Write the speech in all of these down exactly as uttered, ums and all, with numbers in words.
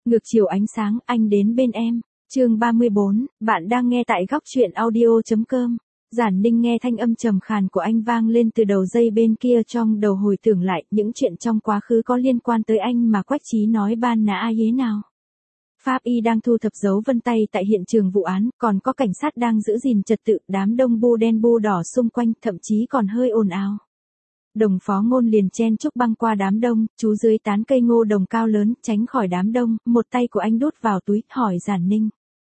Ngược chiều ánh sáng, anh đến bên em. Chương ba mươi bốn, bạn đang nghe tại góc truyện audio chấm com. Giản Ninh nghe thanh âm trầm khàn của anh vang lên từ đầu dây bên kia, trong đầu hồi tưởng lại những chuyện trong quá khứ có liên quan tới anh mà Quách Chí nói ban nã ai thế nào. Pháp y đang thu thập dấu vân tay tại hiện trường vụ án, còn có cảnh sát đang giữ gìn trật tự, đám đông bu đen bu đỏ xung quanh, thậm chí còn hơi ồn ào. Đồng Phó Ngôn liền chen chúc băng qua đám đông, chú dưới tán cây ngô đồng cao lớn, tránh khỏi đám đông, một tay của anh đút vào túi, hỏi Giản Ninh.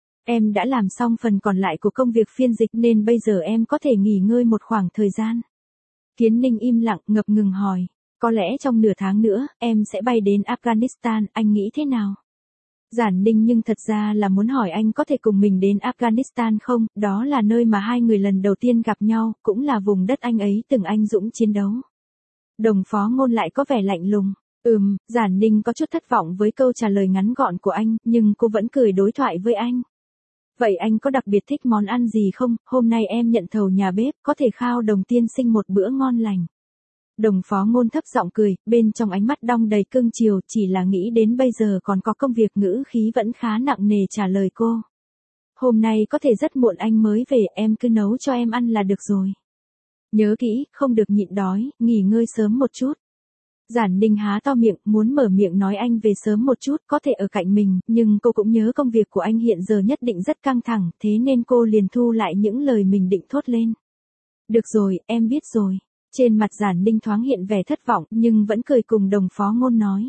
Em đã làm xong phần còn lại của công việc phiên dịch nên bây giờ em có thể nghỉ ngơi một khoảng thời gian. Kiến Ninh im lặng, ngập ngừng hỏi. Có lẽ trong nửa tháng nữa, em sẽ bay đến Afghanistan, anh nghĩ thế nào? Giản Ninh nhưng thật ra là muốn hỏi anh có thể cùng mình đến Afghanistan không, đó là nơi mà hai người lần đầu tiên gặp nhau, cũng là vùng đất anh ấy từng anh dũng chiến đấu. Đồng Phó Ngôn lại có vẻ lạnh lùng. Ừm, Giản Ninh có chút thất vọng với câu trả lời ngắn gọn của anh, nhưng cô vẫn cười đối thoại với anh. Vậy anh có đặc biệt thích món ăn gì không, hôm nay em nhận thầu nhà bếp, có thể khao Đồng tiên sinh một bữa ngon lành. Đồng Phó Ngôn thấp giọng cười, bên trong ánh mắt đong đầy cương chiều, chỉ là nghĩ đến bây giờ còn có công việc, ngữ khí vẫn khá nặng nề trả lời cô. Hôm nay có thể rất muộn anh mới về, em cứ nấu cho em ăn là được rồi. Nhớ kỹ, không được nhịn đói, nghỉ ngơi sớm một chút. Giản Ninh há to miệng, muốn mở miệng nói anh về sớm một chút, có thể ở cạnh mình, nhưng cô cũng nhớ công việc của anh hiện giờ nhất định rất căng thẳng, thế nên cô liền thu lại những lời mình định thốt lên. Được rồi, em biết rồi. Trên mặt Giản Ninh thoáng hiện vẻ thất vọng, nhưng vẫn cười cùng Đồng Phó Ngôn nói.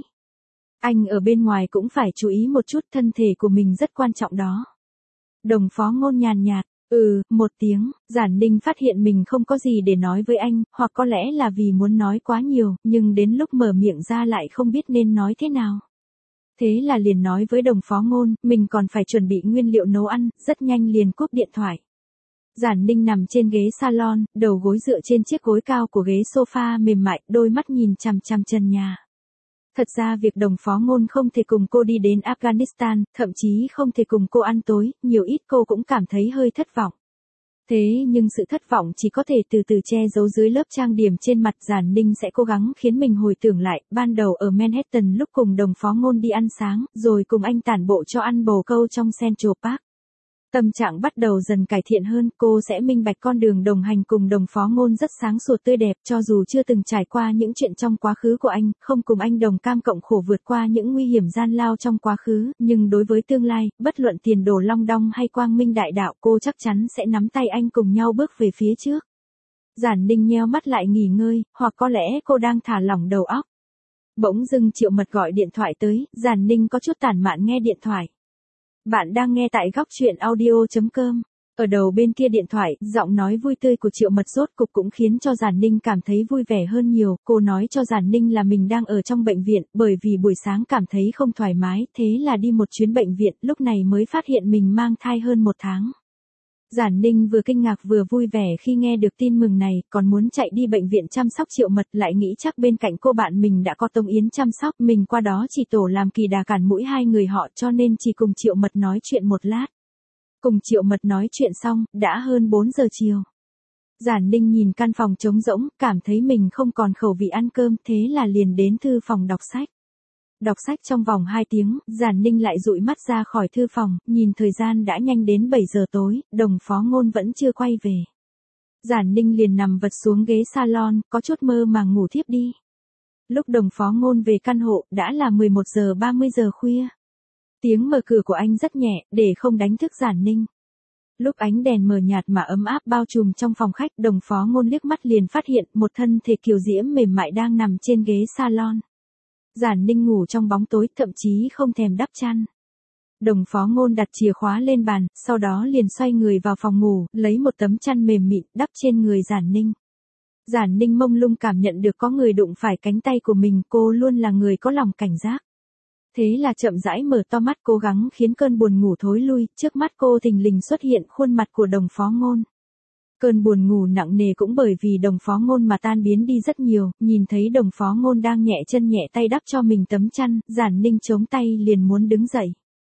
Anh ở bên ngoài cũng phải chú ý một chút, thân thể của mình rất quan trọng đó. Đồng Phó Ngôn nhàn nhạt. Ừ, một tiếng, Giản Ninh phát hiện mình không có gì để nói với anh, hoặc có lẽ là vì muốn nói quá nhiều, nhưng đến lúc mở miệng ra lại không biết nên nói thế nào. Thế là liền nói với Đồng Phó Ngôn, mình còn phải chuẩn bị nguyên liệu nấu ăn, rất nhanh liền cúp điện thoại. Giản Ninh nằm trên ghế salon, đầu gối dựa trên chiếc gối cao của ghế sofa mềm mại, đôi mắt nhìn chằm chằm trần nhà. Thật ra việc Đồng Phó Ngôn không thể cùng cô đi đến Afghanistan, thậm chí không thể cùng cô ăn tối, nhiều ít cô cũng cảm thấy hơi thất vọng. Thế nhưng sự thất vọng chỉ có thể từ từ che giấu dưới lớp trang điểm trên mặt. Giản Ninh sẽ cố gắng khiến mình hồi tưởng lại, ban đầu ở Manhattan lúc cùng Đồng Phó Ngôn đi ăn sáng, rồi cùng anh tản bộ cho ăn bồ câu trong Central Park. Tâm trạng bắt đầu dần cải thiện hơn, cô sẽ minh bạch con đường đồng hành cùng Đồng Phó Ngôn rất sáng sủa tươi đẹp, cho dù chưa từng trải qua những chuyện trong quá khứ của anh, không cùng anh đồng cam cộng khổ vượt qua những nguy hiểm gian lao trong quá khứ, nhưng đối với tương lai, bất luận tiền đồ long đong hay quang minh đại đạo, cô chắc chắn sẽ nắm tay anh cùng nhau bước về phía trước. Giản Ninh nheo mắt lại nghỉ ngơi, hoặc có lẽ cô đang thả lỏng đầu óc. Bỗng dưng Triệu Mật gọi điện thoại tới, Giản Ninh có chút tản mạn nghe điện thoại. Bạn đang nghe tại góc truyện audio chấm com. Ở đầu bên kia điện thoại, giọng nói vui tươi của Triệu Mật rốt cục cũng khiến cho Giản Ninh cảm thấy vui vẻ hơn nhiều. Cô nói cho Giản Ninh là mình đang ở trong bệnh viện, bởi vì buổi sáng cảm thấy không thoải mái, thế là đi một chuyến bệnh viện, lúc này mới phát hiện mình mang thai hơn một tháng. Giản Ninh vừa kinh ngạc vừa vui vẻ khi nghe được tin mừng này, còn muốn chạy đi bệnh viện chăm sóc Triệu Mật, lại nghĩ chắc bên cạnh cô bạn mình đã có Tống Yến chăm sóc, mình qua đó chỉ tổ làm kỳ đà cản mũi hai người họ, cho nên chỉ cùng Triệu Mật nói chuyện một lát. Cùng Triệu Mật nói chuyện xong, đã hơn bốn giờ chiều. Giản Ninh nhìn căn phòng trống rỗng, cảm thấy mình không còn khẩu vị ăn cơm, thế là liền đến thư phòng đọc sách. Đọc sách trong vòng hai tiếng, Giản Ninh lại dụi mắt ra khỏi thư phòng, nhìn thời gian đã nhanh đến bảy giờ tối, Đồng Phó Ngôn vẫn chưa quay về. Giản Ninh liền nằm vật xuống ghế salon, có chút mơ màng ngủ thiếp đi. Lúc Đồng Phó Ngôn về căn hộ, đã là mười một giờ ba mươi giờ khuya. Tiếng mở cửa của anh rất nhẹ, để không đánh thức Giản Ninh. Lúc ánh đèn mờ nhạt mà ấm áp bao trùm trong phòng khách, Đồng Phó Ngôn liếc mắt liền phát hiện một thân thể kiều diễm mềm mại đang nằm trên ghế salon. Giản Ninh ngủ trong bóng tối, thậm chí không thèm đắp chăn. Đồng Phó Ngôn đặt chìa khóa lên bàn, sau đó liền xoay người vào phòng ngủ, lấy một tấm chăn mềm mịn, đắp trên người Giản Ninh. Giản Ninh mông lung cảm nhận được có người đụng phải cánh tay của mình, cô luôn là người có lòng cảnh giác. Thế là chậm rãi mở to mắt, cố gắng khiến cơn buồn ngủ thối lui, trước mắt cô thình lình xuất hiện khuôn mặt của Đồng Phó Ngôn. Cơn buồn ngủ nặng nề cũng bởi vì Đồng Phó Ngôn mà tan biến đi rất nhiều, nhìn thấy Đồng Phó Ngôn đang nhẹ chân nhẹ tay đắp cho mình tấm chăn, Giản Ninh chống tay liền muốn đứng dậy.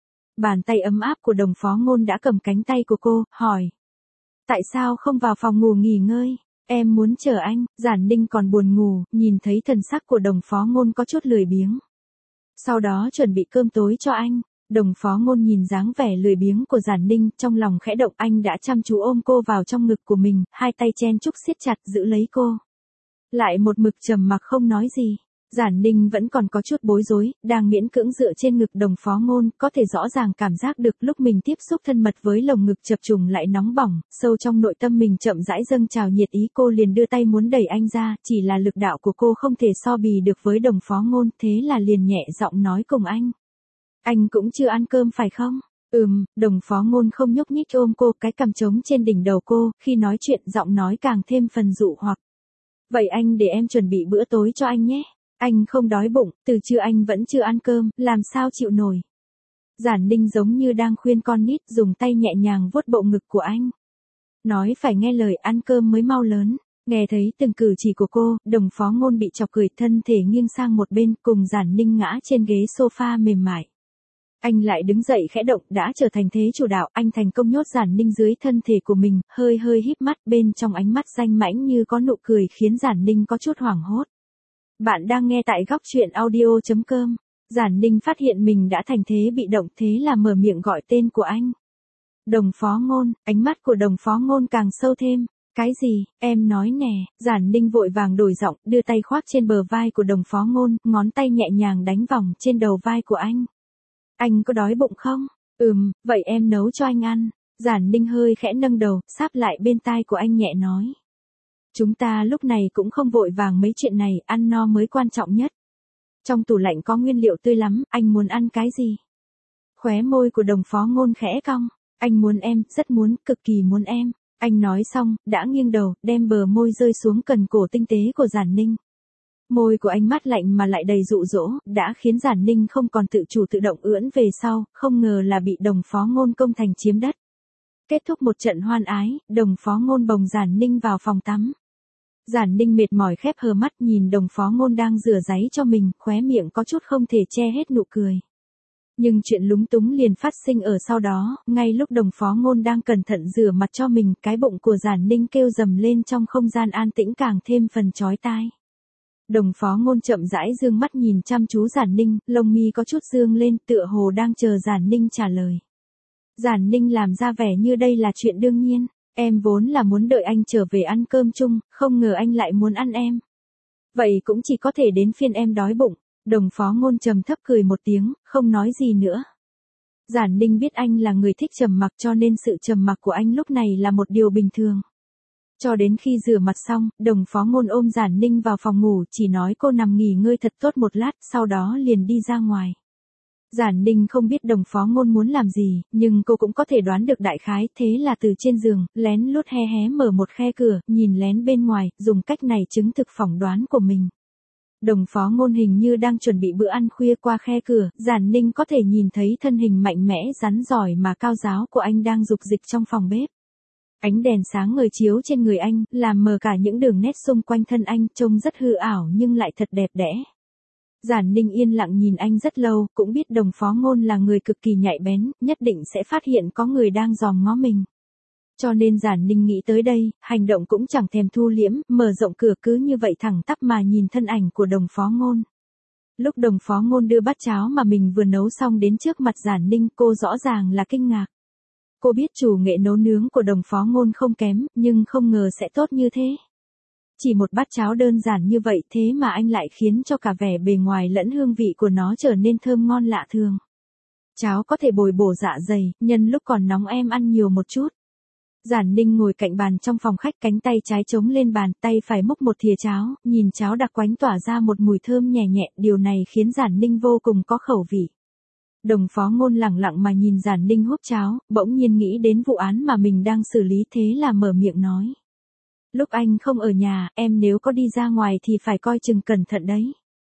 Bàn tay ấm áp của Đồng Phó Ngôn đã cầm cánh tay của cô, hỏi. Tại sao không vào phòng ngủ nghỉ ngơi? Em muốn chờ anh. Giản Ninh còn buồn ngủ, nhìn thấy thần sắc của Đồng Phó Ngôn có chút lười biếng. Sau đó chuẩn bị cơm tối cho anh. Đồng phó ngôn nhìn dáng vẻ lười biếng của Giản Ninh, trong lòng khẽ động, anh đã chăm chú ôm cô vào trong ngực của mình, hai tay chen chúc siết chặt giữ lấy cô. Lại một mực trầm mặc không nói gì. Giản Ninh vẫn còn có chút bối rối, đang miễn cưỡng dựa trên ngực đồng phó ngôn, có thể rõ ràng cảm giác được lúc mình tiếp xúc thân mật với lồng ngực chập trùng lại nóng bỏng, sâu trong nội tâm mình chậm rãi dâng trào nhiệt ý. Cô liền đưa tay muốn đẩy anh ra, chỉ là lực đạo của cô không thể so bì được với đồng phó ngôn, thế là liền nhẹ giọng nói cùng anh. Anh cũng chưa ăn cơm phải không? Ừm, đồng phó ngôn không nhúc nhích ôm cô, cái cằm trống trên đỉnh đầu cô, khi nói chuyện giọng nói càng thêm phần dụ hoặc. Vậy anh để em chuẩn bị bữa tối cho anh nhé. Anh không đói bụng, từ trưa anh vẫn chưa ăn cơm, làm sao chịu nổi. Giản Ninh giống như đang khuyên con nít, dùng tay nhẹ nhàng vuốt bộ ngực của anh. Nói phải nghe lời, ăn cơm mới mau lớn. Nghe thấy từng cử chỉ của cô, đồng phó ngôn bị chọc cười, thân thể nghiêng sang một bên, cùng Giản Ninh ngã trên ghế sofa mềm mại. Anh lại đứng dậy khẽ động, đã trở thành thế chủ đạo, anh thành công nhốt Giản Ninh dưới thân thể của mình, hơi hơi híp mắt, bên trong ánh mắt danh mãnh như có nụ cười khiến Giản Ninh có chút hoảng hốt. Bạn đang nghe tại góc truyện audio chấm com. Giản Ninh phát hiện mình đã thành thế bị động, thế là mở miệng gọi tên của anh. Đồng phó ngôn, ánh mắt của đồng phó ngôn càng sâu thêm. Cái gì, em nói nè. Giản Ninh vội vàng đổi giọng, đưa tay khoác trên bờ vai của đồng phó ngôn, ngón tay nhẹ nhàng đánh vòng trên đầu vai của anh. Anh có đói bụng không? Ừm, vậy em nấu cho anh ăn. Giản Ninh hơi khẽ nâng đầu, sáp lại bên tai của anh nhẹ nói. Chúng ta lúc này cũng không vội vàng mấy chuyện này, ăn no mới quan trọng nhất. Trong tủ lạnh có nguyên liệu tươi lắm, anh muốn ăn cái gì? Khóe môi của đồng phó ngôn khẽ cong. Anh muốn em, rất muốn, cực kỳ muốn em. Anh nói xong, đã nghiêng đầu, đem bờ môi rơi xuống cần cổ tinh tế của Giản Ninh. Môi của anh mát lạnh mà lại đầy dụ dỗ, đã khiến Giản Ninh không còn tự chủ tự động ưỡn về sau, không ngờ là bị đồng phó ngôn công thành chiếm đất. Kết thúc một trận hoan ái, đồng phó ngôn bồng Giản Ninh vào phòng tắm. Giản Ninh mệt mỏi khép hờ mắt nhìn đồng phó ngôn đang rửa ráy cho mình, khóe miệng có chút không thể che hết nụ cười. Nhưng chuyện lúng túng liền phát sinh ở sau đó, ngay lúc đồng phó ngôn đang cẩn thận rửa mặt cho mình, cái bụng của Giản Ninh kêu rầm lên trong không gian an tĩnh càng thêm phần chói tai. Đồng phó ngôn chậm rãi dương mắt nhìn chăm chú Giản Ninh, lông mi có chút dương lên, tựa hồ đang chờ Giản Ninh trả lời. Giản Ninh làm ra vẻ như đây là chuyện đương nhiên. Em vốn là muốn đợi anh trở về ăn cơm chung, không ngờ anh lại muốn ăn em. Vậy cũng chỉ có thể đến phiên em đói bụng. Đồng phó ngôn trầm thấp cười một tiếng, không nói gì nữa. Giản Ninh biết anh là người thích trầm mặc, cho nên sự trầm mặc của anh lúc này là một điều bình thường. Cho đến khi rửa mặt xong, đồng phó ngôn ôm Giản Ninh vào phòng ngủ, chỉ nói cô nằm nghỉ ngơi thật tốt một lát, sau đó liền đi ra ngoài. Giản Ninh không biết đồng phó ngôn muốn làm gì, nhưng cô cũng có thể đoán được đại khái, thế là từ trên giường, lén lút hé hé mở một khe cửa, nhìn lén bên ngoài, dùng cách này chứng thực phỏng đoán của mình. Đồng phó ngôn hình như đang chuẩn bị bữa ăn khuya, qua khe cửa, Giản Ninh có thể nhìn thấy thân hình mạnh mẽ rắn giỏi mà cao ráo của anh đang dục dịch trong phòng bếp. Ánh đèn sáng ngời chiếu trên người anh, làm mờ cả những đường nét xung quanh thân anh, trông rất hư ảo nhưng lại thật đẹp đẽ. Giản Ninh yên lặng nhìn anh rất lâu, cũng biết đồng phó ngôn là người cực kỳ nhạy bén, nhất định sẽ phát hiện có người đang dòm ngó mình. Cho nên Giản Ninh nghĩ tới đây, hành động cũng chẳng thèm thu liễm, mở rộng cửa cứ như vậy thẳng tắp mà nhìn thân ảnh của đồng phó ngôn. Lúc đồng phó ngôn đưa bát cháo mà mình vừa nấu xong đến trước mặt Giản Ninh, cô rõ ràng là kinh ngạc. Cô biết chủ nghệ nấu nướng của đồng phó ngôn không kém, nhưng không ngờ sẽ tốt như thế. Chỉ một bát cháo đơn giản như vậy thế mà anh lại khiến cho cả vẻ bề ngoài lẫn hương vị của nó trở nên thơm ngon lạ thường. Cháo có thể bồi bổ dạ dày, nhân lúc còn nóng em ăn nhiều một chút. Giản Ninh ngồi cạnh bàn trong phòng khách, cánh tay trái chống lên bàn, tay phải múc một thìa cháo, nhìn cháo đặc quánh tỏa ra một mùi thơm nhẹ nhẹ, điều này khiến Giản Ninh vô cùng có khẩu vị. Đồng phó ngôn lẳng lặng mà nhìn Giản Ninh húp cháo, bỗng nhiên nghĩ đến vụ án mà mình đang xử lý, thế là mở miệng nói. Lúc anh không ở nhà, em nếu có đi ra ngoài thì phải coi chừng cẩn thận đấy.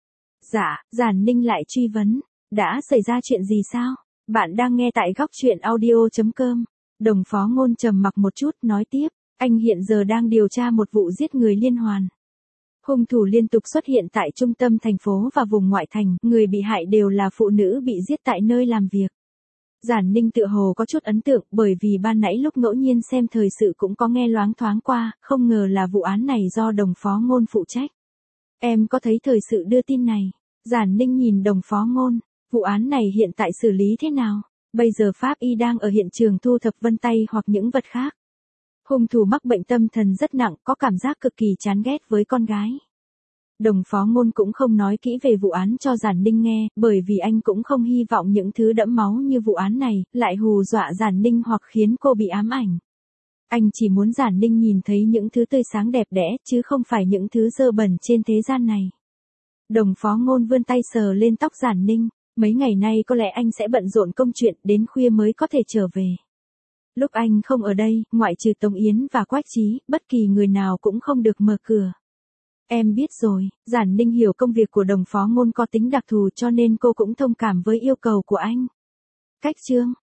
Dạ, Giản Ninh lại truy vấn. Đã xảy ra chuyện gì sao? Bạn đang nghe tại góc truyện audio chấm com. Đồng phó ngôn trầm mặc một chút, nói tiếp. Anh hiện giờ đang điều tra một vụ giết người liên hoàn. Hung thủ liên tục xuất hiện tại trung tâm thành phố và vùng ngoại thành, người bị hại đều là phụ nữ bị giết tại nơi làm việc. Giản Ninh tự hồ có chút ấn tượng, bởi vì ban nãy lúc ngẫu nhiên xem thời sự cũng có nghe loáng thoáng qua, không ngờ là vụ án này do đồng phó ngôn phụ trách. Em có thấy thời sự đưa tin này? Giản Ninh nhìn Đồng Phó Ngôn, vụ án này hiện tại xử lý thế nào? Bây giờ pháp y đang ở hiện trường thu thập vân tay hoặc những vật khác. Hung thủ mắc bệnh tâm thần rất nặng, có cảm giác cực kỳ chán ghét với con gái. Đồng Phó Ngôn cũng không nói kỹ về vụ án cho Giản Ninh nghe, bởi vì anh cũng không hy vọng những thứ đẫm máu như vụ án này, lại hù dọa Giản Ninh hoặc khiến cô bị ám ảnh. Anh chỉ muốn Giản Ninh nhìn thấy những thứ tươi sáng đẹp đẽ, chứ không phải những thứ dơ bẩn trên thế gian này. Đồng Phó Ngôn vươn tay sờ lên tóc Giản Ninh, mấy ngày nay có lẽ anh sẽ bận rộn công chuyện, đến khuya mới có thể trở về. Lúc anh không ở đây, ngoại trừ Tống Yến và Quách Trí, bất kỳ người nào cũng không được mở cửa. Em biết rồi, Giản Ninh hiểu công việc của Đồng Phó Ngôn có tính đặc thù cho nên cô cũng thông cảm với yêu cầu của anh. Cách chương